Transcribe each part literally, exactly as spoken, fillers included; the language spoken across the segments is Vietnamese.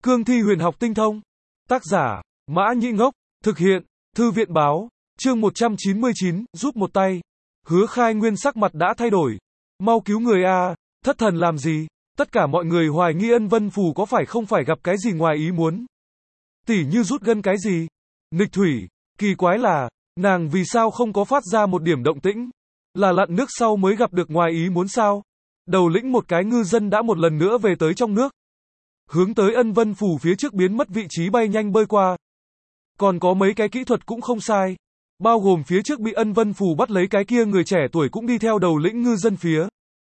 Cương thi huyền học tinh thông. Tác giả, Mã Nhĩ Ngốc. Thực hiện, Thư viện báo. Chương một trăm chín mươi chín, giúp một tay. Hứa Khai Nguyên sắc mặt đã thay đổi. Mau cứu người a, thất thần làm gì? Tất cả mọi người hoài nghi Ân Vân Phù có phải không phải gặp cái gì ngoài ý muốn. Tỉ như rút gân cái gì? Nghịch thủy, kỳ quái là, nàng vì sao không có phát ra một điểm động tĩnh? Là lặn nước sau mới gặp được ngoài ý muốn sao? Đầu lĩnh một cái ngư dân đã một lần nữa về tới trong nước. Hướng tới Ân Vân Phù phía trước biến mất vị trí bay nhanh bơi qua. Còn có mấy cái kỹ thuật cũng không sai. Bao gồm phía trước bị Ân Vân Phù bắt lấy cái kia người trẻ tuổi cũng đi theo đầu lĩnh ngư dân phía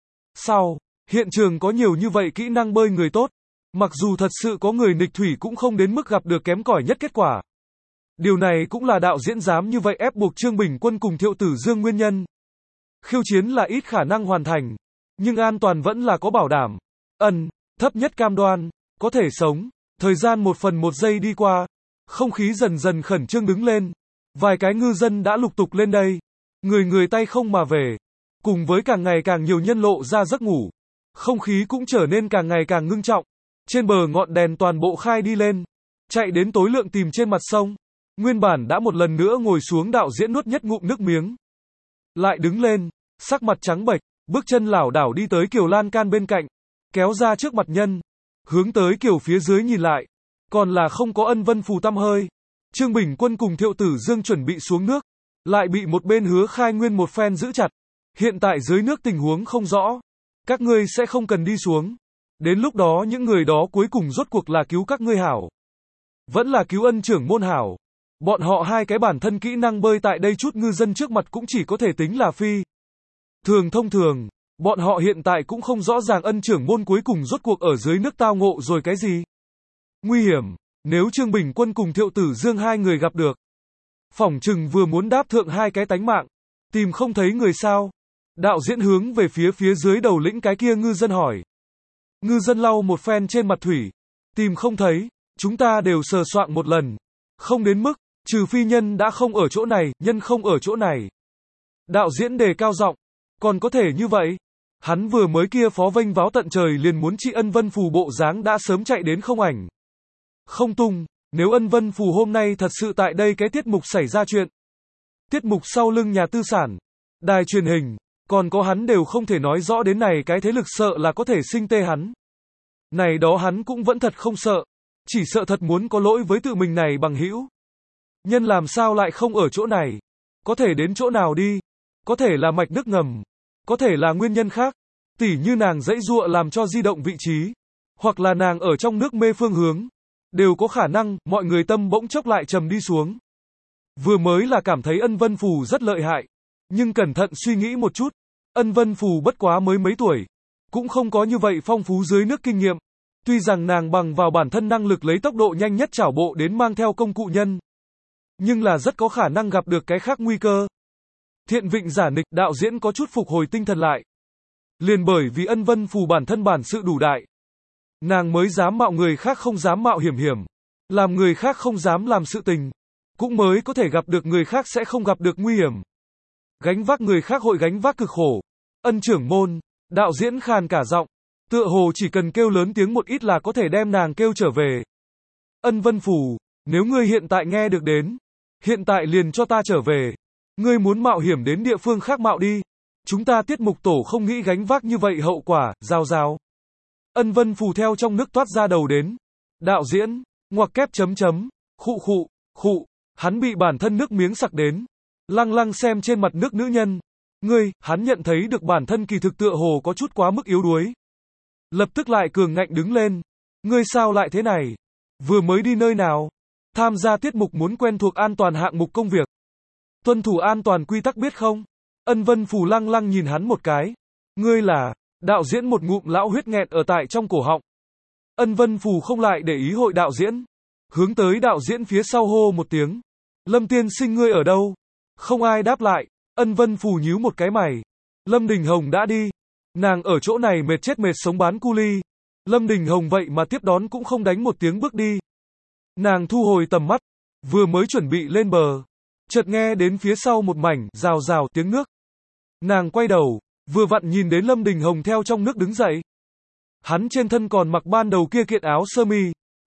sau. Hiện trường có nhiều như vậy kỹ năng bơi người tốt. Mặc dù thật sự có người nghịch thủy cũng không đến mức gặp được kém cỏi nhất kết quả. Điều này cũng là đạo diễn dám như vậy ép buộc Trương Bình Quân cùng Thiệu Tử Dương nguyên nhân. Khiêu chiến là ít khả năng hoàn thành, nhưng an toàn vẫn là có bảo đảm. Ân, thấp nhất cam đoan, có thể sống. Thời gian một phần một giây đi qua, không khí dần dần khẩn trương đứng lên. Vài cái ngư dân đã lục tục lên đây, người người tay không mà về. Cùng với càng ngày càng nhiều nhân lộ ra giấc ngủ, không khí cũng trở nên càng ngày càng ngưng trọng. Trên bờ ngọn đèn toàn bộ khai đi lên, chạy đến tối lượng tìm trên mặt sông. Nguyên bản đã một lần nữa ngồi xuống đạo diễn nuốt nhất ngụm nước miếng. Lại đứng lên, sắc mặt trắng bệch, bước chân lảo đảo đi tới Kiều lan can bên cạnh, kéo ra trước mặt nhân. Hướng tới Kiều phía dưới nhìn lại, còn là không có Ân Vân Phù tăm hơi. Trương Bình Quân cùng Thiệu Tử Dương chuẩn bị xuống nước, lại bị một bên Hứa Khai Nguyên một phen giữ chặt. Hiện tại dưới nước tình huống không rõ, các ngươi sẽ không cần đi xuống. Đến lúc đó những người đó cuối cùng rốt cuộc là cứu các ngươi hảo, vẫn là cứu Ân trưởng môn hảo. Bọn họ hai cái bản thân kỹ năng bơi tại đây chút ngư dân trước mặt cũng chỉ có thể tính là phi thường thông thường. Bọn họ hiện tại cũng không rõ ràng Ân trưởng môn cuối cùng rốt cuộc ở dưới nước tao ngộ rồi cái gì. Nguy hiểm, nếu Trương Bình Quân cùng Thiệu Tử Dương hai người gặp được, phỏng chừng vừa muốn đáp thượng hai cái tánh mạng, tìm không thấy người sao. Đạo diễn hướng về phía phía dưới đầu lĩnh cái kia ngư dân hỏi. Ngư dân lau một phen trên mặt thủy, tìm không thấy, chúng ta đều sờ soạn một lần, không đến mức, trừ phi nhân đã không ở chỗ này, nhân không ở chỗ này. Đạo diễn đề cao giọng, còn có thể như vậy. Hắn vừa mới kia phó vênh váo tận trời liền muốn trị Ân Vân Phù bộ dáng đã sớm chạy đến không ảnh không tung. Nếu Ân Vân Phù hôm nay thật sự tại đây cái tiết mục xảy ra chuyện, tiết mục sau lưng nhà tư sản, đài truyền hình, còn có hắn đều không thể nói rõ đến này cái thế lực sợ là có thể sinh tê hắn. Này đó hắn cũng vẫn thật không sợ, chỉ sợ thật muốn có lỗi với tự mình này bằng hữu. Nhân làm sao lại không ở chỗ này? Có thể đến chỗ nào đi? Có thể là mạch nước ngầm, có thể là nguyên nhân khác, tỉ như nàng dãy dụa làm cho di động vị trí, hoặc là nàng ở trong nước mê phương hướng, đều có khả năng. Mọi người tâm bỗng chốc lại trầm đi xuống. Vừa mới là cảm thấy Ân Vân Phù rất lợi hại, nhưng cẩn thận suy nghĩ một chút, Ân Vân Phù bất quá mới mấy tuổi, cũng không có như vậy phong phú dưới nước kinh nghiệm. Tuy rằng nàng bằng vào bản thân năng lực lấy tốc độ nhanh nhất chảo bộ đến mang theo công cụ nhân, nhưng là rất có khả năng gặp được cái khác nguy cơ. Thiện vịnh giả nịch, đạo diễn có chút phục hồi tinh thần lại. Liền bởi vì Ân Vân Phù bản thân bản sự đủ đại, nàng mới dám mạo người khác không dám mạo hiểm hiểm, làm người khác không dám làm sự tình, cũng mới có thể gặp được người khác sẽ không gặp được nguy hiểm. Gánh vác người khác hội gánh vác cực khổ. Ân trưởng môn, đạo diễn khàn cả giọng, tựa hồ chỉ cần kêu lớn tiếng một ít là có thể đem nàng kêu trở về. Ân Vân Phù, nếu ngươi hiện tại nghe được đến, hiện tại liền cho ta trở về. Ngươi muốn mạo hiểm đến địa phương khác mạo đi. Chúng ta tiết mục tổ không nghĩ gánh vác như vậy hậu quả, rào rào. Ân Vân Phù theo trong nước toát ra đầu đến. Đạo diễn, ngoặc kép chấm chấm, khụ khụ, khụ, hắn bị bản thân nước miếng sặc đến. Lăng lăng xem trên mặt nước nữ nhân. Ngươi, hắn nhận thấy được bản thân kỳ thực tựa hồ có chút quá mức yếu đuối. Lập tức lại cường ngạnh đứng lên. Ngươi sao lại thế này? Vừa mới đi nơi nào? Tham gia tiết mục muốn quen thuộc an toàn hạng mục công việc. Tuân thủ an toàn quy tắc biết không? Ân Vân Phù lăng lăng nhìn hắn một cái. Ngươi là, đạo diễn một ngụm lão huyết nghẹn ở tại trong cổ họng. Ân Vân Phù không lại để ý hội đạo diễn. Hướng tới đạo diễn phía sau hô một tiếng. Lâm tiên sinh ngươi ở đâu? Không ai đáp lại. Ân Vân Phù nhíu một cái mày. Lâm Đình Hồng đã đi. Nàng ở chỗ này mệt chết mệt sống bán cu ly. Lâm Đình Hồng vậy mà tiếp đón cũng không đánh một tiếng bước đi. Nàng thu hồi tầm mắt, vừa mới chuẩn bị lên bờ, chợt nghe đến phía sau một mảnh rào rào tiếng nước. Nàng quay đầu, vừa vặn nhìn đến Lâm Đình Hồng theo trong nước đứng dậy. Hắn trên thân còn mặc ban đầu kia kiện áo sơ mi,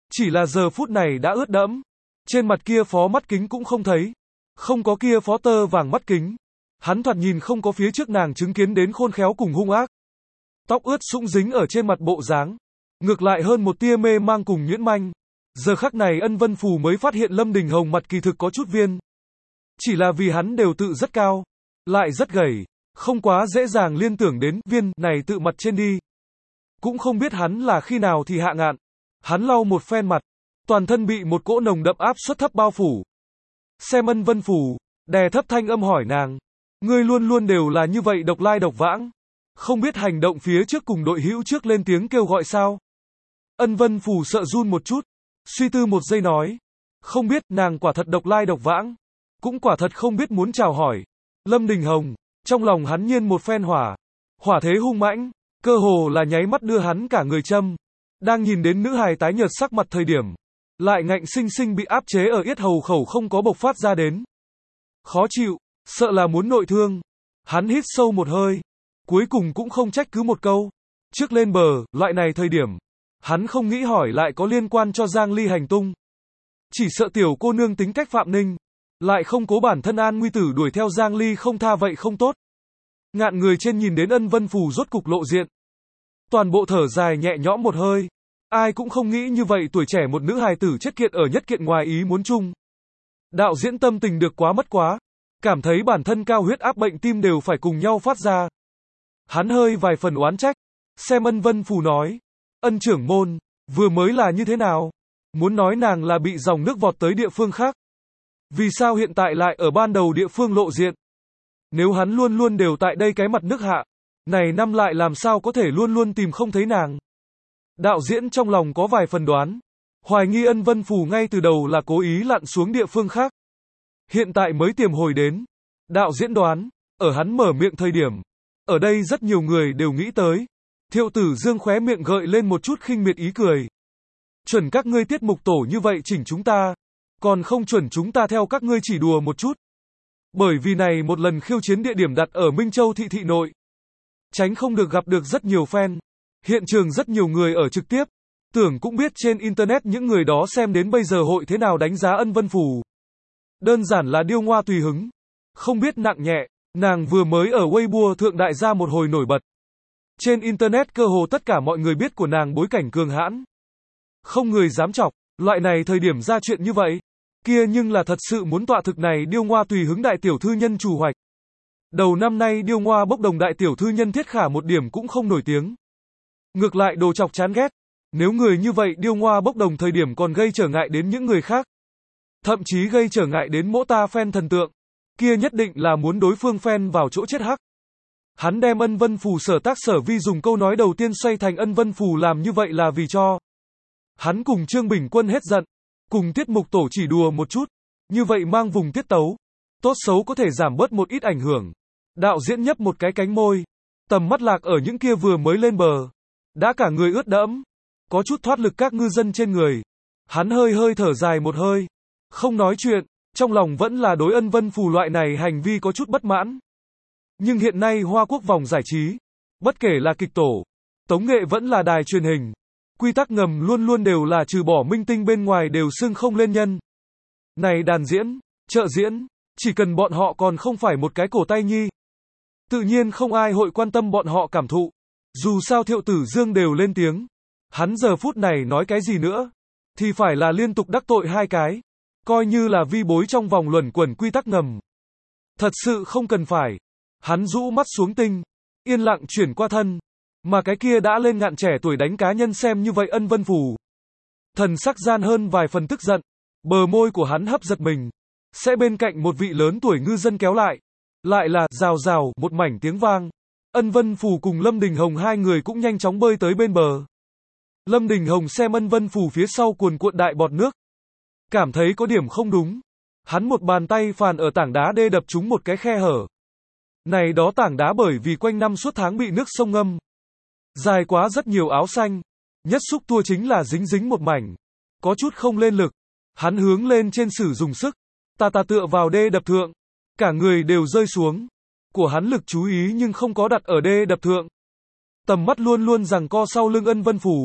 Chỉ là giờ phút này đã ướt đẫm. Trên mặt kia phó mắt kính cũng không thấy. Không có kia phó tơ vàng mắt kính. Hắn thoạt nhìn không có phía trước nàng chứng kiến đến khôn khéo cùng hung ác. Tóc ướt sũng dính ở trên mặt bộ dáng. Ngược lại hơn một tia mê mang cùng nhuyễn manh. Giờ khắc này Ân Vân Phù mới phát hiện Lâm Đình Hồng mặt kỳ thực có chút viên. Chỉ là vì hắn đều tự rất cao. Lại rất gầy. Không quá dễ dàng liên tưởng đến viên này tự mặt trên đi. Cũng không biết hắn là khi nào thì hạ ngạn. Hắn lau một phen mặt. Toàn thân bị một cỗ nồng đậm áp suất thấp bao phủ. Xem Ân Vân Phù, đè thấp thanh âm hỏi nàng. Ngươi luôn luôn đều là như vậy độc lai độc vãng. Không biết hành động phía trước cùng đội hữu trước lên tiếng kêu gọi sao? Ân Vân Phù sợ run một chút. Suy tư một giây nói. Không biết, nàng quả thật độc lai độc vãng. Cũng quả thật không biết muốn chào hỏi. Lâm Đình Hồng, trong lòng hắn nhiên một phen hỏa. Hỏa thế hung mãnh, cơ hồ là nháy mắt đưa hắn cả người châm. Đang nhìn đến nữ hài tái nhợt sắc mặt thời điểm. Lại ngạnh sinh sinh bị áp chế ở yết hầu khẩu không có bộc phát ra đến. Khó chịu, sợ là muốn nội thương. Hắn hít sâu một hơi. Cuối cùng cũng không trách cứ một câu. Trước lên bờ, loại này thời điểm. Hắn không nghĩ hỏi lại có liên quan cho Giang Ly hành tung. Chỉ sợ tiểu cô nương tính cách Phạm Ninh. Lại không cố bản thân an nguy tử đuổi theo Giang Ly không tha vậy không tốt. Ngạn người trên nhìn đến Ân Vân Phù rốt cục lộ diện. Toàn bộ thở dài nhẹ nhõm một hơi. Ai cũng không nghĩ như vậy tuổi trẻ một nữ hài tử chết kiện ở nhất kiện ngoài ý muốn chung. Đạo diễn tâm tình được quá mất quá. Cảm thấy bản thân cao huyết áp bệnh tim đều phải cùng nhau phát ra. Hắn hơi vài phần oán trách. Xem Ân Vân Phù nói. Ân trưởng môn, vừa mới là như thế nào? Muốn nói nàng là bị dòng nước vọt tới địa phương khác. Vì sao hiện tại lại ở ban đầu địa phương lộ diện? Nếu hắn luôn luôn đều tại đây cái mặt nước hạ. Này năm lại làm sao có thể luôn luôn tìm không thấy nàng? Đạo diễn trong lòng có vài phần đoán. Hoài nghi Ân Vân Phù ngay từ đầu là cố ý lặn xuống địa phương khác. Hiện tại mới tiềm hồi đến. Đạo diễn đoán, ở hắn mở miệng thời điểm. Ở đây rất nhiều người đều nghĩ tới. Thiệu Tử Dương khóe miệng gợi lên một chút khinh miệt ý cười. Chuẩn các ngươi tiết mục tổ như vậy chỉnh chúng ta. Còn không chuẩn chúng ta theo các ngươi chỉ đùa một chút. Bởi vì này một lần khiêu chiến địa điểm đặt ở Minh Châu thị thị nội. Tránh không được gặp được rất nhiều fan. Hiện trường rất nhiều người ở trực tiếp. Tưởng cũng biết trên internet những người đó xem đến bây giờ hội thế nào đánh giá Ân Vân Phù. Đơn giản là điêu ngoa tùy hứng. Không biết nặng nhẹ. Nàng vừa mới ở Weibo thượng đại gia một hồi nổi bật. Trên internet cơ hồ tất cả mọi người biết của nàng bối cảnh cường hãn. Không người dám chọc. Loại này thời điểm ra chuyện như vậy. Kia nhưng là thật sự muốn tọa thực này điêu ngoa tùy hứng đại tiểu thư nhân chủ hoạch. Đầu năm nay điêu ngoa bốc đồng đại tiểu thư nhân thiết khả một điểm cũng không nổi tiếng. Ngược lại đồ chọc chán ghét. Nếu người như vậy điêu ngoa bốc đồng thời điểm còn gây trở ngại đến những người khác. Thậm chí gây trở ngại đến mỗ ta fan thần tượng. Kia nhất định là muốn đối phương fan vào chỗ chết hắc. Hắn đem Ân Vân Phù sở tác sở vi dùng câu nói đầu tiên xoay thành Ân Vân Phù làm như vậy là vì cho. Hắn cùng Trương Bình Quân hết giận. Cùng tiết mục tổ chỉ đùa một chút. Như vậy mang vùng tiết tấu. Tốt xấu có thể giảm bớt một ít ảnh hưởng. Đạo diễn nhấp một cái cánh môi. Tầm mắt lạc ở những kia vừa mới lên bờ. Đã cả người ướt đẫm. Có chút thoát lực các ngư dân trên người. Hắn hơi hơi thở dài một hơi. Không nói chuyện. Trong lòng vẫn là đối Ân Vân Phù loại này hành vi có chút bất mãn. Nhưng hiện nay Hoa Quốc vòng giải trí. Bất kể là kịch tổ. Tống nghệ vẫn là đài truyền hình. Quy tắc ngầm luôn luôn đều là trừ bỏ minh tinh bên ngoài đều xưng không lên nhân. Này đàn diễn, trợ diễn, chỉ cần bọn họ còn không phải một cái cổ tay nhi. Tự nhiên không ai hội quan tâm bọn họ cảm thụ. Dù sao Thiệu Tử Dương đều lên tiếng. Hắn giờ phút này nói cái gì nữa. Thì phải là liên tục đắc tội hai cái. Coi như là vi bối trong vòng luẩn quẩn quy tắc ngầm. Thật sự không cần phải. Hắn rũ mắt xuống tinh. Yên lặng chuyển qua thân. Mà cái kia đã lên ngạn trẻ tuổi đánh cá nhân xem như vậy Ân Vân Phù. Thần sắc gian hơn vài phần tức giận. Bờ môi của hắn hấp giật mình. Sẽ bên cạnh một vị lớn tuổi ngư dân kéo lại. Lại là rào rào một mảnh tiếng vang. Ân Vân Phù cùng Lâm Đình Hồng hai người cũng nhanh chóng bơi tới bên bờ. Lâm Đình Hồng xem Ân Vân Phù phía sau cuồn cuộn đại bọt nước. Cảm thấy có điểm không đúng. Hắn một bàn tay phàn ở tảng đá đê đập trúng một cái khe hở. Này đó tảng đá bởi vì quanh năm suốt tháng bị nước sông ngâm. Dài quá rất nhiều áo xanh. Nhất xúc tua chính là dính dính một mảnh. Có chút không lên lực. Hắn hướng lên trên sử dùng sức. Ta ta tựa vào đê đập thượng. Cả người đều rơi xuống. Của hắn lực chú ý nhưng không có đặt ở đê đập thượng. Tầm mắt luôn luôn giằng co sau lưng Ân Vân Phù.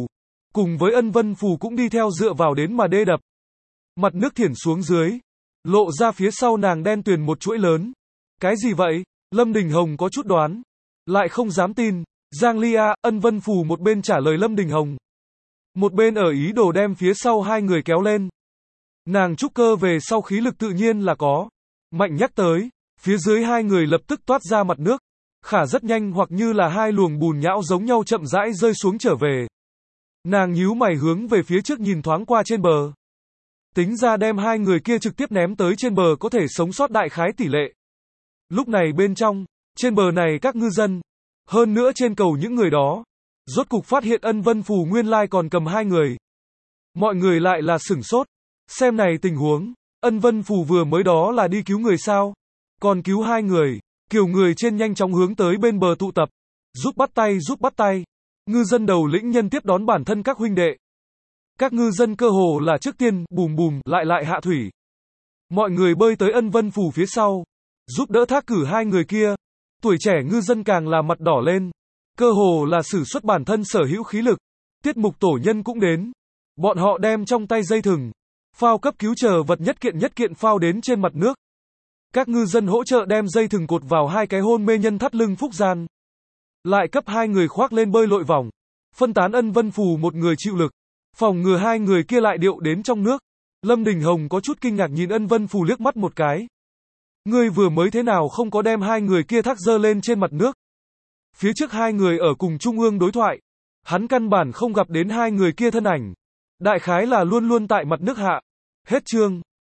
cùng với Ân Vân Phù cũng đi theo dựa vào đến mà đê đập. Mặt nước thiển xuống dưới, lộ ra phía sau nàng đen tuyền một chuỗi lớn. Cái gì vậy? Lâm Đình Hồng có chút đoán, lại không dám tin. Giang Ly A, Ân Vân Phù một bên trả lời Lâm Đình Hồng, một bên ở ý đồ đem phía sau hai người kéo lên. Nàng trúc cơ về sau khí lực tự nhiên là có. Mạnh nhắc tới, phía dưới hai người lập tức toát ra mặt nước. Khả rất nhanh hoặc như là hai luồng bùn nhão giống nhau chậm rãi rơi xuống trở về. Nàng nhíu mày hướng về phía trước nhìn thoáng qua trên bờ. Tính ra đem hai người kia trực tiếp ném tới trên bờ có thể sống sót đại khái tỷ lệ. Lúc này bên trong, trên bờ này các ngư dân, hơn nữa trên cầu những người đó, rốt cục phát hiện Ân Vân Phù nguyên lai còn cầm hai người. Mọi người lại là sửng sốt. Xem này tình huống, Ân Vân Phù vừa mới đó là đi cứu người sao? Còn cứu hai người. Kiểu người trên nhanh chóng hướng tới bên bờ tụ tập. Giúp bắt tay giúp bắt tay. Ngư dân đầu lĩnh nhân tiếp đón bản thân các huynh đệ. Các ngư dân cơ hồ là trước tiên, bùm bùm, lại lại hạ thủy. Mọi người bơi tới Ân Vân Phù phía sau, giúp đỡ thác cử hai người kia. Tuổi trẻ ngư dân càng là mặt đỏ lên. Cơ hồ là sử xuất bản thân sở hữu khí lực. Tiết mục tổ nhân cũng đến. Bọn họ đem trong tay dây thừng, phao cấp cứu chờ vật nhất kiện nhất kiện phao đến trên mặt nước. Các ngư dân hỗ trợ đem dây thừng cột vào hai cái hôn mê nhân thắt lưng Phúc Gian. Lại cấp hai người khoác lên bơi lội vòng. Phân tán Ân Vân Phù một người chịu lực. Phòng ngừa hai người kia lại điệu đến trong nước. Lâm Đình Hồng có chút kinh ngạc nhìn Ân Vân Phù liếc mắt một cái. Ngươi vừa mới thế nào không có đem hai người kia thác dơ lên trên mặt nước. Phía trước hai người ở cùng trung ương đối thoại. Hắn căn bản không gặp đến hai người kia thân ảnh. Đại khái là luôn luôn tại mặt nước hạ. Hết chương.